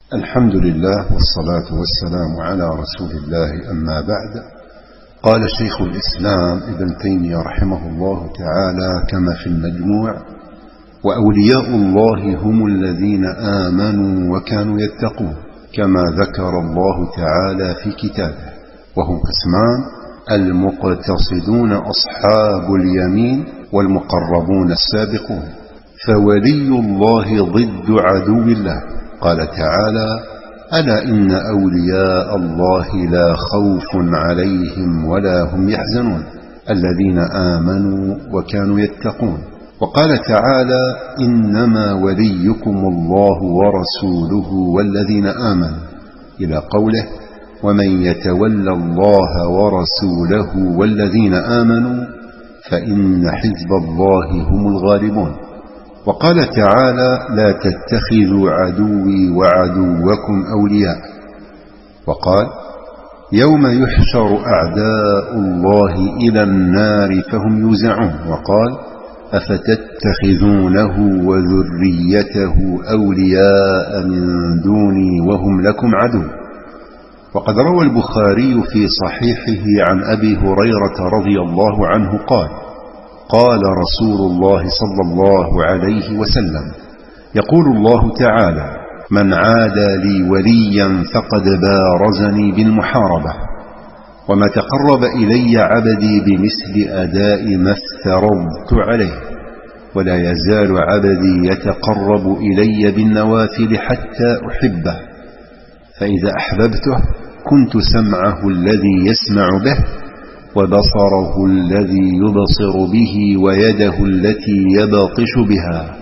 الحمد لله والصلاة والسلام على رسول الله، أما بعد. قال شيخ الإسلام ابن تيمية رحمه الله تعالى كما في المجموع: وأولياء الله هم الذين آمنوا وكانوا يتقون، كما ذكر الله تعالى في كتابه، وهم قسمان: المقتصدون أصحاب اليمين والمقربون السابقون. فولي الله ضد عدو الله، قال تعالى: ألا إن أولياء الله لا خوف عليهم ولا هم يحزنون الذين آمنوا وكانوا يتقون. وقال تعالى: إنما وليكم الله ورسوله والذين آمنوا، إلى قوله: ومن يتولى الله ورسوله والذين آمنوا فإن حزب الله هم الغالبون. وقال تعالى: لا تتخذوا عدوي وعدوكم أولياء. وقال: يوم يحشر أعداء الله إلى النار فهم يوزعون. وقال: أفتتخذونه وذريته أولياء من دوني وهم لكم عدو. وقد روى البخاري في صحيحه عن أبي هريرة رضي الله عنه قال: قال رسول الله صلى الله عليه وسلم: يقول الله تعالى: من عادى لي وليا فقد بارزني بالمحاربة، وما تقرب إلي عبدي بمثل أداء ما افترضت عليه، ولا يزال عبدي يتقرب إلي بالنوافل حتى أحبه، فإذا أحببته كنت سمعه الذي يسمع به، وبصره الذي يبصر به، ويده التي يبطش بها،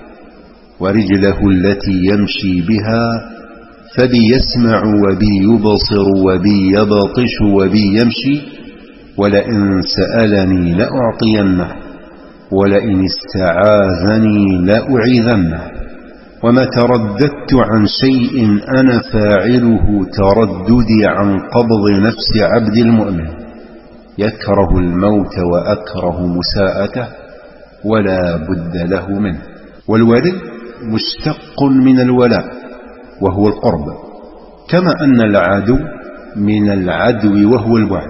ورجله التي يمشي بها. فبي يسمع وبي يبصر وبي يبطش وبي يمشي، ولئن سألني لأعطينه، ولئن استعاذني لأعيذنه. وما ترددت عن شيء أنا فاعله ترددي عن قبض نفس عبد المؤمن، يكره الموت وأكره مساءته ولا بد له منه. والولي مشتق من الولاء وهو القرب، كما أن العدو من العدو وهو البعد.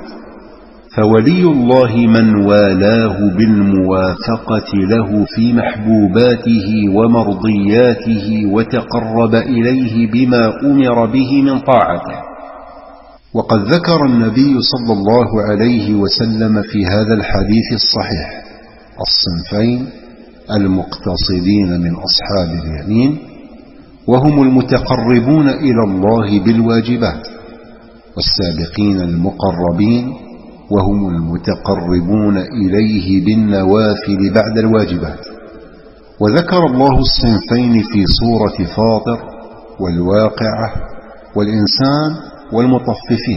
فولي الله من والاه بالموافقة له في محبوباته ومرضياته، وتقرب إليه بما أمر به من طاعته. وقد ذكر النبي صلى الله عليه وسلم في هذا الحديث الصحيح الصنفين: المقتصدين من أصحاب اليمين، وهم المتقربون إلى الله بالواجبات، والسابقين المقربين، وهم المتقربون إليه بالنوافل بعد الواجبات. وذكر الله الصنفين في سورة فاطر والواقعة والإنسان والمطففين،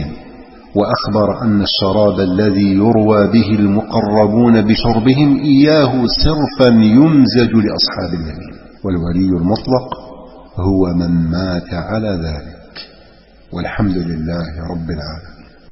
وأخبر أن الشراب الذي يروى به المقربون بشربهم إياه صرفا يمزج لأصحاب اليمين. والولي المطلق هو من مات على ذلك. والحمد لله رب العالمين.